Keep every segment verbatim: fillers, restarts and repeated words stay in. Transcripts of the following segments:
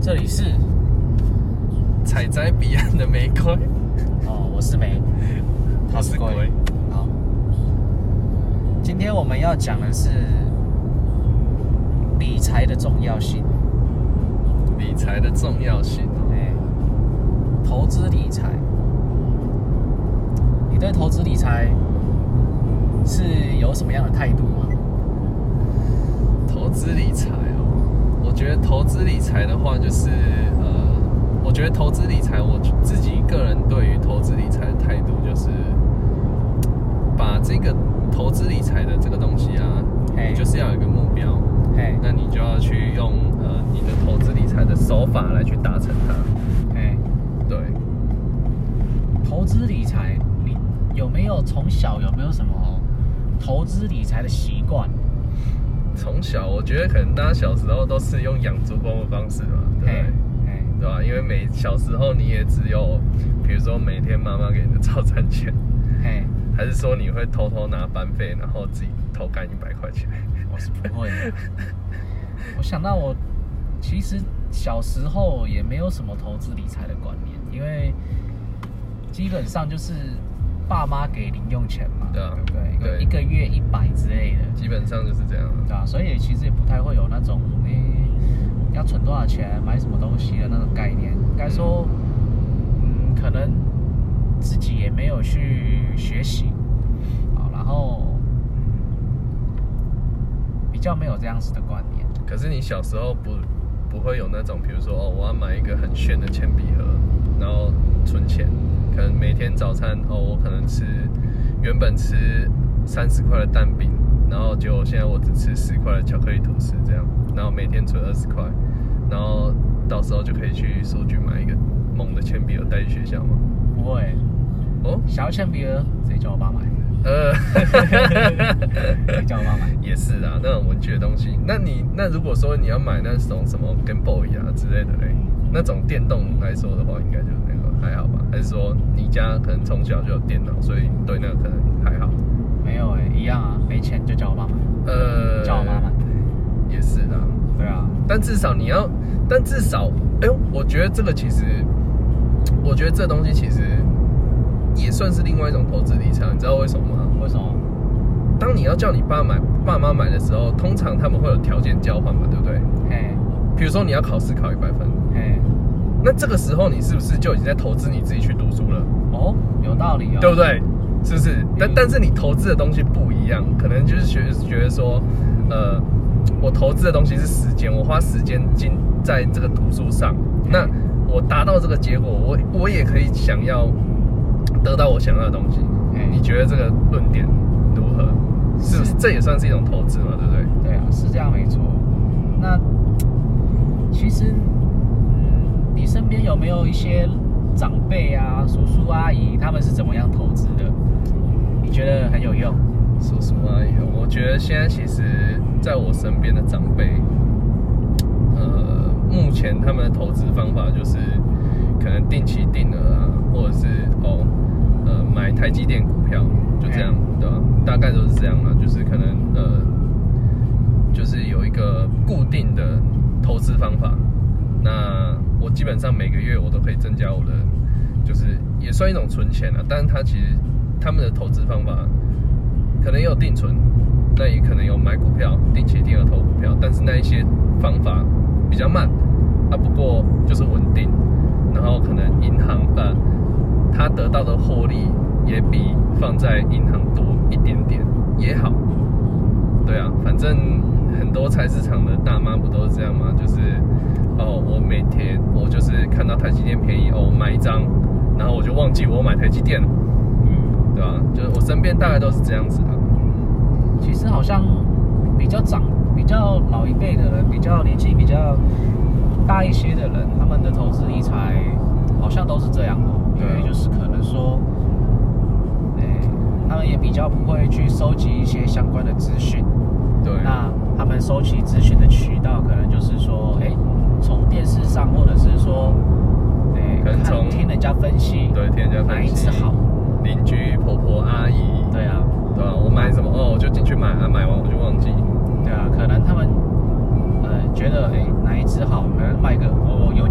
这里是采摘彼岸的玫瑰。 哦，我是梅， 我是龟。 好，今天我们要讲的是理财的重要性。 理财的重要性， 哎，投资理财，你对投资理财是有什么样的态度吗？ 投资理财哦，我觉得投资理财的话，就是呃，我觉得投资理财，我自己个人对于投资理财的态度，就是把这个投资理财的这个东西啊，你就是要有一个目标，那你就要去用呃你的投资理财的手法来去达成它。对， 投资理财，你有没有从小有没有什么投资理财的习惯？ 从小我觉得可能大家小时候都是用养猪公的方式嘛，对不对？对吧？因为每小时候你也只有，比如说每天妈妈给你的早餐钱，还是说你会偷偷拿班费，然后自己偷干一百块钱？ 我是不会的。我想到我其实小时候也没有什么投资理财的观念，因为基本上就是爸妈给零用钱嘛， 对啊， 对不对？ 对， 一个月一百之类的， 基本上就是这样， 对啊，所以其实也不太会有那种诶、欸、要存多少钱买什么东西的那种概念。应该说，嗯，可能自己也没有去学习，好，然后比较没有这样子的观念。 可是你小时候不不会有那种，比如说哦，我要买一个很炫的铅笔盒，然后存钱。可能每天早餐哦，我可能吃原本吃三十块的蛋饼，然后结果现在我只吃十块的巧克力吐司这样，然后每天存二十块，然后到时候就可以去书局买一个猛的铅笔盒带去学校吗？ 不会。 哦， 想要铅笔盒，直接叫我爸买。 呃， 直接叫我爸买。 也是啊，那种文具的东西。那你那如果说你要买那种什么 Game Boy 啊之类的嘞，那种电动来说的话，应该就那个还好吧？还是说你家可能从小就有电脑，所以对那个可能还好？ 没有哎、欸，一样啊，没钱就叫我爸买。 呃， 叫我妈买。 也是啊。 对啊。 但至少你要，但至少，哎呦，我觉得这个其实，我觉得这东西其实也算是另外一种投资理财，你知道为什么吗？ 为什么？ 当你要叫你爸买、爸妈买的时候，通常他们会有条件交换嘛，对不对？ 嘿。 比如说你要考试考一百分， 嘿。 那这个时候你是不是就已经在投资你自己去读书了？ 哦，有道理哦， 对不对？是不是？但但是你投资的东西不一样，可能就是觉得觉得说，呃，我投资的东西是时间，我花时间进在这个读书上，那我达到这个结果，我我也可以想要得到我想要的东西。你觉得这个论点如何？是不是？这也算是一种投资嘛，对不对？ 对啊，是这样没错。那其实。你身边有没有一些长辈啊、叔叔阿姨，他们是怎么样投资的？你觉得很有用？ 叔叔阿姨，我觉得现在其实在我身边的长辈，呃，目前他们的投资方法就是可能定期定额啊，或者是哦，呃，买台积电股票，就这样，对吧？大概都是这样啦，就是可能呃，就是有一个固定的投资方法。那我基本上每个月我都可以增加我的，就是也算一种存钱了。但是它其实他们的投资方法可能也有定存，那也可能有买股票、定期定额投股票，但是那一些方法比较慢啊，不过就是稳定，然后可能银行呃，它得到的获利也比放在银行多一点点也好。对啊，反正很多菜市场的大妈不都是这样吗？就是哦，我每天我就是看到台积电便宜哦，我买一张，然后我就忘记我买台积电了，嗯，对吧？就是我身边大概都是这样子的。 其实好像比较长、比较老一辈的人，比较年纪比较大一些的人，他们的投资理财好像都是这样的，因为就是可能说，欸，他们也比较不会去收集一些相关的资讯。 对。 那他们收集资讯的渠道，可能就是说，哎，从电视上，或者是说，哎，可能从听人家分析， 对，听人家分析哪一支好， 邻居、婆婆、阿姨， 对啊， 对啊，我买什么哦，我就进去买，啊，买完我就忘记， 对啊，可能他们呃觉得哎哪一支好，可能卖个哦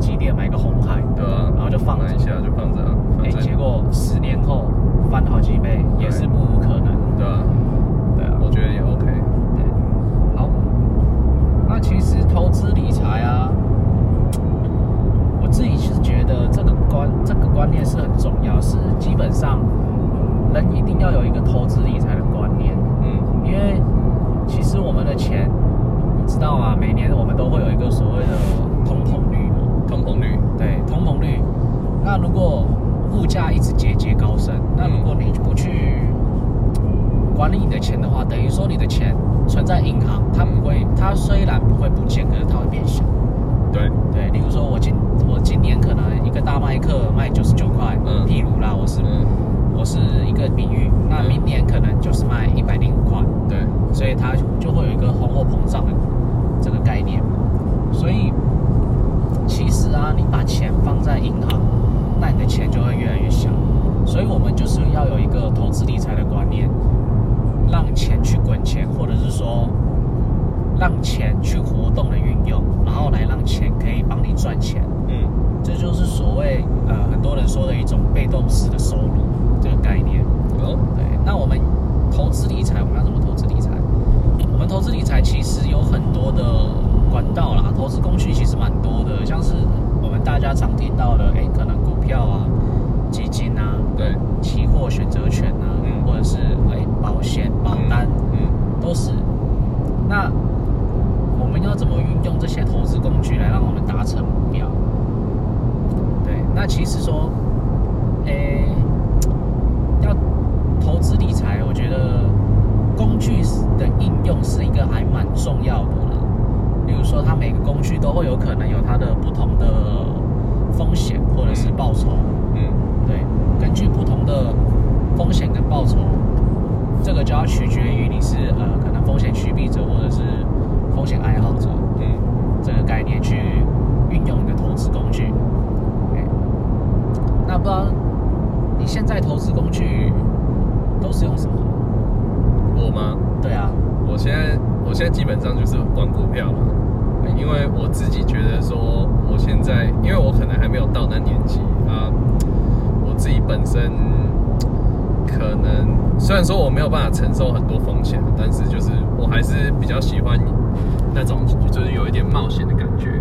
积电，买个鸿海， 对啊， 然后就放一下就放着， 哎、欸，结果十年后翻好几倍，也是不无可能， 对啊， 对啊， 我觉得也 OK， 对，好，那其实投资理财啊，我自己是觉得这个观这个观念是很重要，是基本上人一定要有一个投资理财的观念，嗯，因为其实我们的钱。知道啊，每年我们都会有一个所谓的通膨率嘛， 通膨率， 对，通膨率。那如果物价一直节节高升，那如果你不去管理你的钱的话，等于说你的钱存在银行，它不会，它虽然不会不见，可是它会变小。 对对，例如说我今我今年可能一个大麦克卖九十九块，嗯，譬如啦，我是、嗯、我是一个比喻，那明年可能就是卖一百零五块， 对， 所以它就会有一个通货膨胀的这个概念。所以其实啊，你把钱放在银行，那你的钱就会越来越小。所以我们就是要有一个投资理财的观念，让钱去滚钱，或者是说让钱去活动的运用，然后来让钱可以帮你赚钱。嗯，这就是所谓呃很多人说的一种被动式的收入这个概念。 哦， 对。那我们投资理财，我们要怎么投资理财？我们投资理财其实有很多的管道啦，投资工具其实蛮多的，像是我们大家常听到的，哎，可能股票啊、基金啊， 对， 期货、选择权啊，嗯，或者是哎保险、保单，嗯，嗯都是。那我们要怎么运用这些投资工具来让我们达成目标？对，那其实说，诶，要投资理财，我觉得工具的应用是一个还蛮重要的啦。例如说，它每个工具都会有可能有它的不同的风险或者是报酬。嗯，对，根据不同的风险跟报酬，这个就要取决于你是呃可能风险趋避者或者是风险爱好者，嗯，这个概念去运用你的投资工具。Okay. 那不知道你现在投资工具都是用什么？ 我吗？ 对啊， 我现在我现在基本上就是玩股票嘛，因为我自己觉得说，我现在因为我可能还没有到那年纪啊，我自己本身可能虽然说我没有办法承受很多风险，但是就是我还是比较喜欢那种就是有一点冒险的感觉。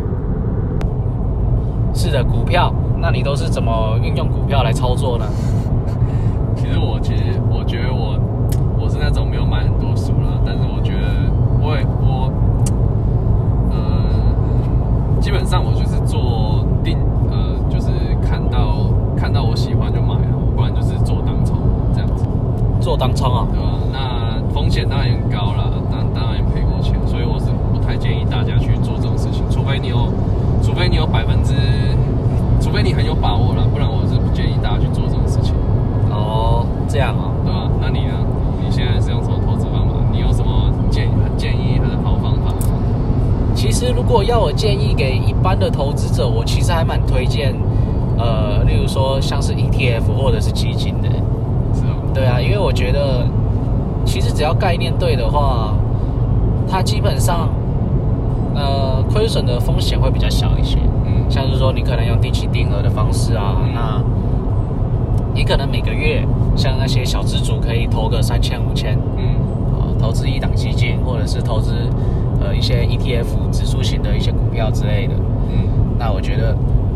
是的，股票，那你都是怎么运用股票来操作呢？ 其实我其实我觉得我我是那种没有买很多书啦，但是我觉得我也我呃基本上我就是做定呃就是看到看到我喜欢就买了，不然就是做当冲这样子。 做当冲啊？ 对吧？那风险当然也很高啦，当当然也赔过钱，所以我是不太建议大家去做这种事情，除非你有除非你有百分之除非你很有把握啦，不然我是不建议大家去做这种事情。 哦，这样啊， 对吧？那你呢？你现在是用什么投资方法？你有什么建建议还是好方法？ 其实如果要我建议给一般的投资者，我其实还蛮推荐，呃，例如说像是 E T F 或者是基金的。 是哦。 对啊，因为我觉得其实只要概念对的话，它基本上呃亏损的风险会比较小一些。嗯，像是说你可能用定期定额的方式啊，嗯、那你可能每个月像那些小资主可以投个三千五千，嗯，呃，投资一档基金或者是投资呃一些 E T F 指数型的一些股票之类的。嗯，那我觉得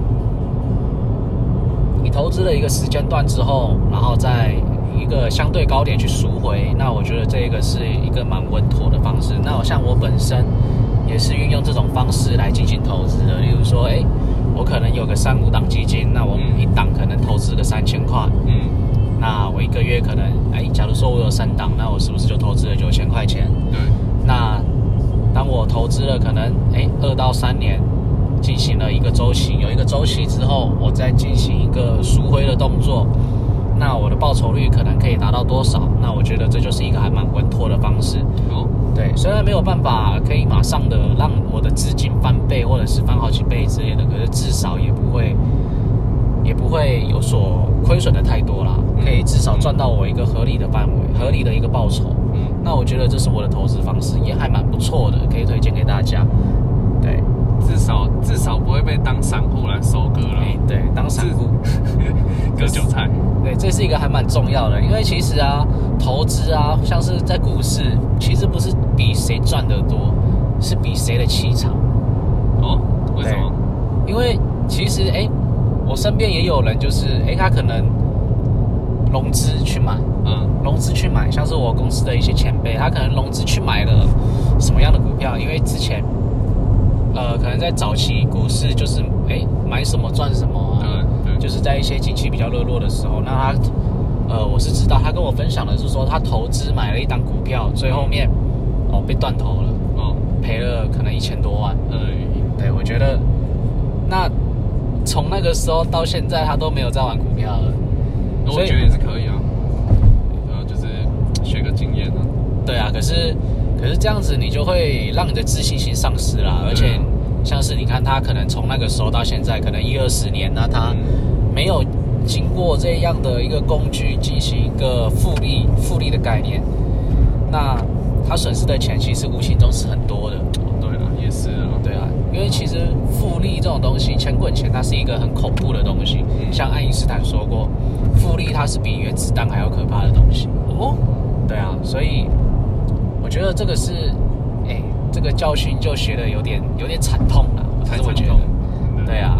你投资了一个时间段之后，然后在一个相对高点去赎回，那我觉得这个是一个蛮稳妥的方式。那像我本身也是运用这种方式来进行投资的，例如说，哎，我可能有个三五档基金，那我一档可能投资个三千块，嗯，那我一个月可能，哎，假如说我有三档，那我是不是就投资了九千块钱？ 对。 那当我投资了可能，哎，二到三年，进行了一个周期，有一个周期之后，我再进行一个赎回的动作。那我的报酬率可能可以达到多少？那我觉得这就是一个还蛮稳妥的方式。 哦， 对，虽然没有办法可以马上的让我的资金翻倍或者是翻好几倍之类的，可是至少也不会也不会有所亏损的太多啦，可以至少赚到我一个合理的范围，合理的一个报酬。嗯，那我觉得这是我的投资方式，也还蛮不错的，可以推荐给大家。对， 至少至少。 少不会被当散户来收割了。 哎，对，当散户割韭菜。 对，这是一个还蛮重要的，因为其实啊，投资啊，像是在股市，其实不是比谁赚得多，是比谁的气场。 哦，为什么？ 因为其实哎，我身边也有人就是哎，他可能融资去买，嗯，融资去买，像是我公司的一些前辈，他可能融资去买了什么样的股票？因为之前呃，可能在早期股市就是哎买什么赚什么啊。 对， 就是在一些景气比较热络的时候，那他，呃，我是知道他跟我分享的是说，他投资买了一档股票，最后面哦被断头了，哦赔了可能一千多万。嗯，对，我觉得那从那个时候到现在，他都没有在玩股票了。 我觉得也是可以啊，呃，就是学个经验啊。 对啊，可是可是这样子你就会让你的自信心丧失啦，而且。像是你看他可能从那个时候到现在，可能一二十年，那他没有经过这样的一个工具进行一个复利复利的概念，那他损失的钱其实无形中是很多的。 对了，也是啊， 对啊，因为其实复利这种东西，钱滚钱，它是一个很恐怖的东西。嗯、像爱因斯坦说过，复利它是比原子弹还要可怕的东西。哦，对啊，所以我觉得这个是，哎。这个教训就学的有点有点惨痛了， 才我觉得，对啊。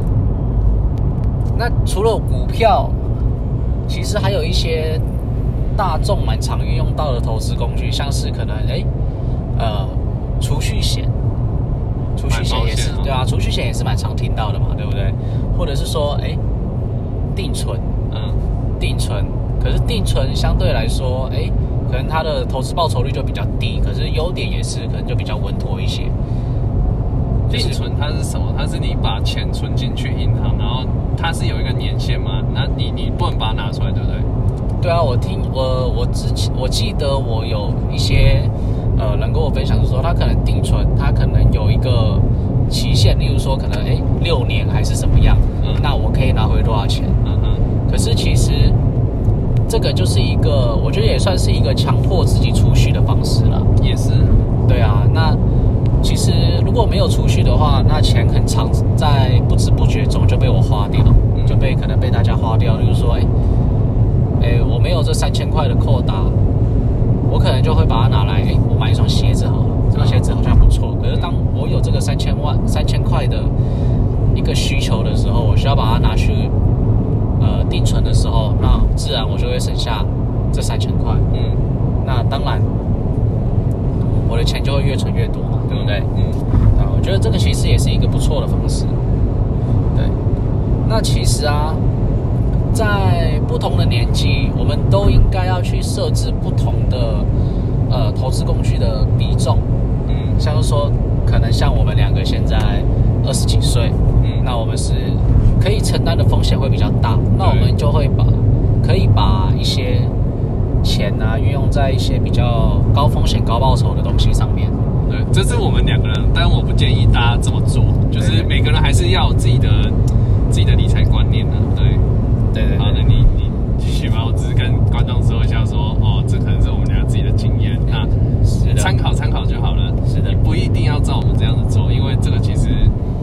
那除了股票，其实还有一些大众蛮常运用到的投资工具，像是可能哎，呃，储蓄险，储蓄险也是对啊，储蓄险也是蛮常听到的嘛，对不对？或者是说哎，定存，嗯，定存，可是定存相对来说，哎。可能它的投资报酬率就比较低，可是优点也是可能就比较稳妥一些。 定存它是什么？它是你把钱存进去银行，然后它是有一个年限嘛？那你你不能把它拿出来，对不对？ 对啊，我听我我之前我记得我有一些呃人跟我分享是说，他可能定存，他可能有一个期限，例如说可能哎六年还是什么样，嗯，那我可以拿回多少钱？嗯嗯。可是其实。这个就是一个，我觉得也算是一个强迫自己储蓄的方式了。 也是， 对啊。那其实如果没有储蓄的话，那钱很常在不知不觉中就被我花掉，嗯、就被可能被大家花掉。例如说，哎，哎，我没有这三千块的扣打，我可能就会把它拿来，哎，我买一双鞋子好了，这双鞋子好像不错。可是当我有这个三千万、三千块的一个需求的时候，我需要把它拿去。呃，定存的时候，那自然我就会省下这三千块。嗯，那当然，我的钱就会越存越多嘛，对不对？嗯，啊，我觉得这个其实也是一个不错的方式。对，那其实啊，在不同的年纪，我们都应该要去设置不同的呃投资工具的比重。嗯，像是说，可能像我们两个现在二十几岁，嗯，那我们是。可以承担的风险会比较大，那我们就会把可以把一些钱啊运用在一些比较高风险高报酬的东西上面。 对，这是我们两个人，但我不建议大家这么做，就是每个人还是要有自己的自己的理财观念的。对， 对对。 好，那你你继续吧，我只是跟观众说一下说，哦，这可能是我们俩自己的经验，那参考参考就好了。 是的， 不一定要照我们这样子做，因为这个其实。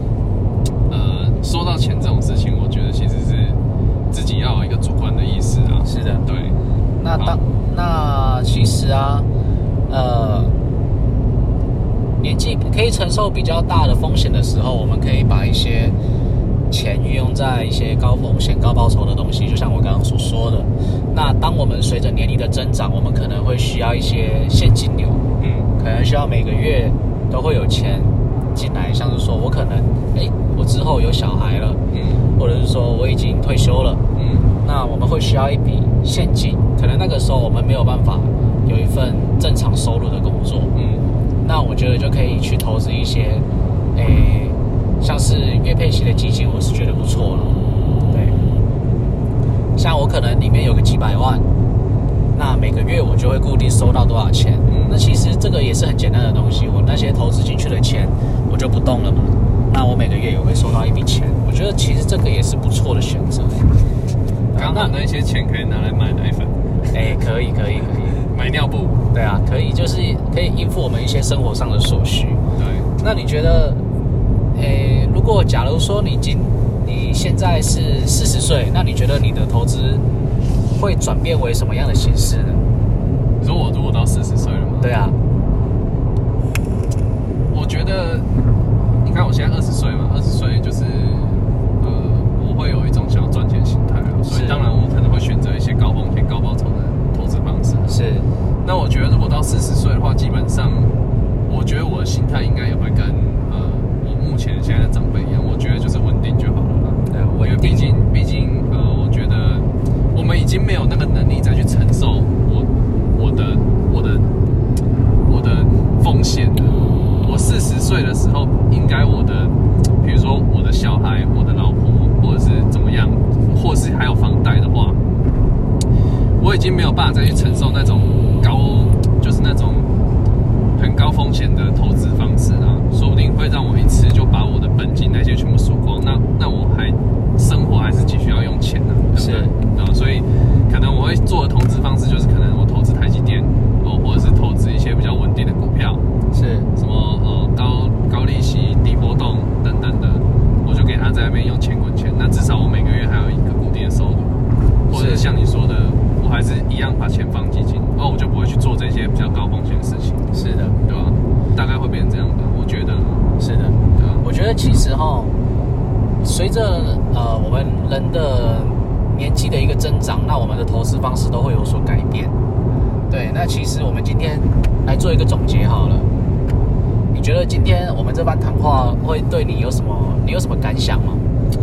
说到钱这种事情，我觉得其实是自己要有一个主观的意识啊。 是的， 对。 那当那其实啊，呃，年纪可以承受比较大的风险的时候，我们可以把一些钱运用在一些高风险高报酬的东西，就像我刚刚所说的。那当我们随着年龄的增长，我们可能会需要一些现金流，嗯，可能需要每个月都会有钱进来，像是说我可能哎。我之后有小孩了，嗯，或者是说我已经退休了，嗯，那我们会需要一笔现金，可能那个时候我们没有办法有一份正常收入的工作，嗯，那我觉得就可以去投资一些，诶，像是月配息的基金，我是觉得不错了，对，像我可能里面有个几百万，那每个月我就会固定收到多少钱，嗯，那其实这个也是很简单的东西，我那些投资进去的钱我就不动了嘛。那我每个月也会收到一笔钱，我觉得其实这个也是不错的选择。 刚好那些钱可以拿来买奶粉， 哎，可以可以可以， 买尿布， 对啊，可以，就是可以应付我们一些生活上的所需。 对， 那你觉得， 诶，如果假如说你今你现在是四十岁，那你觉得你的投资会转变为什么样的形式呢？ 你说我如果到四十岁了吗？ 对啊， 我觉得，你看我现在二十岁嘛，二十岁就是呃，我会有一种想要赚钱的心态啊，所以当然我可能会选择一些高风险、高报酬的投资方式。 是。 那我觉得如果到四十岁的话，基本上，我觉得我的心态应该也会跟呃我目前现在的长辈一样，我觉得就是稳定就好了啦。 对， 因为毕竟毕竟呃，我觉得我们已经没有那个能力再去承受我我的我的我的风险了。我四十岁的时候，应该我的，比如说我的小孩、我的老婆，或者是怎么样，或是还有房贷的话，我已经没有办法再去承受那种高，就是那种很高风险的投资方式啊，说不定会让我一次就把我的本金那些全部输光。那那我还生活还是继续要用钱啊，对不对？对吧？所以可能我会做的投资方式就是可能我投资台积电哦，或者是投资一些比较稳定的股票， 是什么呃高高利息、低波动等等的，我就给他在那边用钱滚钱。那至少我每个月还有一个固定的收入，或者是像你说的，我还是一样把钱放基金，哦，我就不会去做这些比较高风险的事情。 是的， 对吧？大概会变成这样吧，我觉得。 是的， 对吧？ 我觉得其实哈，随着呃我们人的年纪的一个增长，那我们的投资方式都会有所改变。对，那其实我们今天来做一个总结好了。你觉得今天我们这番谈话会对你有什么？你有什么感想吗？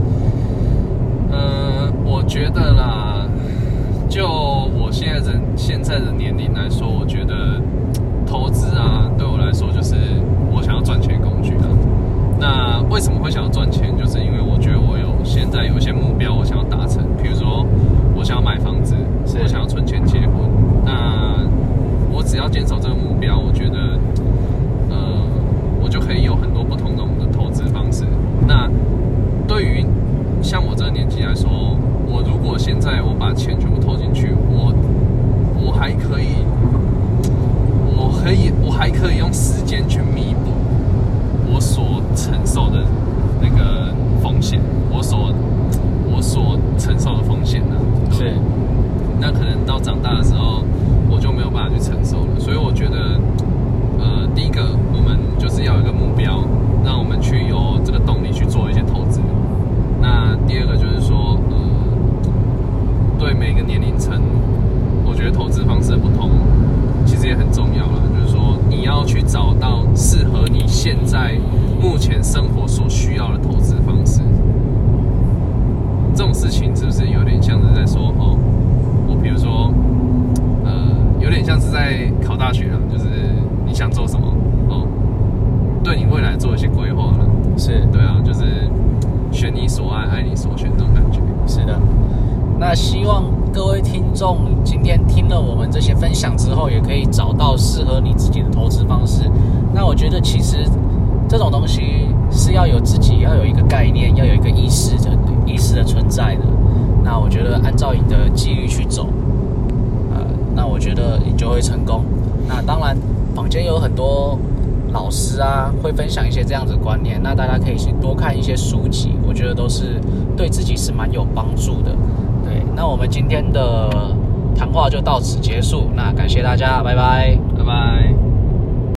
嗯，我觉得啦，就我现在的现在的年龄来说，我觉得投资啊，对我来说就是我想要赚钱的工具啊。那为什么会想要赚钱？就是因为我觉得我有现在有一些目标，我想要达成。比如说，我想要买房子，我想要存钱结婚。那我只要坚守这个目标，我觉得，呃，我就可以有很多不同种的投资方式。那对于像我这个年纪来说，我如果现在我把钱全部投进去，我我还可以，我可以，我还可以用时间去弥补我所承受的那个风险，我所我所承受的风险呢、啊？ 是。 那可能到长大的时候，我就没有办法去承受了。所以我觉得，呃，第一个，我们就是要有一个目标，让我们去有这个动力去做一些投资。那第二个就是说，呃，对每个年龄层，我觉得投资方式的不同，其实也很重要啦。就是说，你要去找到适合你现在目前生活所需要的投资方式。这种事情是不是有点像是在说，哦，我比如说，呃，有点像是在考大学啊，就是你想做什么，哦，对你未来做一些规划了。 是， 对啊，就是选你所爱，爱你所选这种感觉。 是的。那希望各位听众今天听了我们这些分享之后，也可以找到适合你自己的投资方式。那我觉得其实这种东西是要有自己要有一个概念，要有一个意识的意识的存在的。那我觉得按照你的纪律去走，呃，那我觉得你就会成功。那当然，坊间有很多老师啊，会分享一些这样子的观念，那大家可以去多看一些书籍，我觉得都是对自己是蛮有帮助的。对，那我们今天的谈话就到此结束，那感谢大家，拜拜， 拜拜。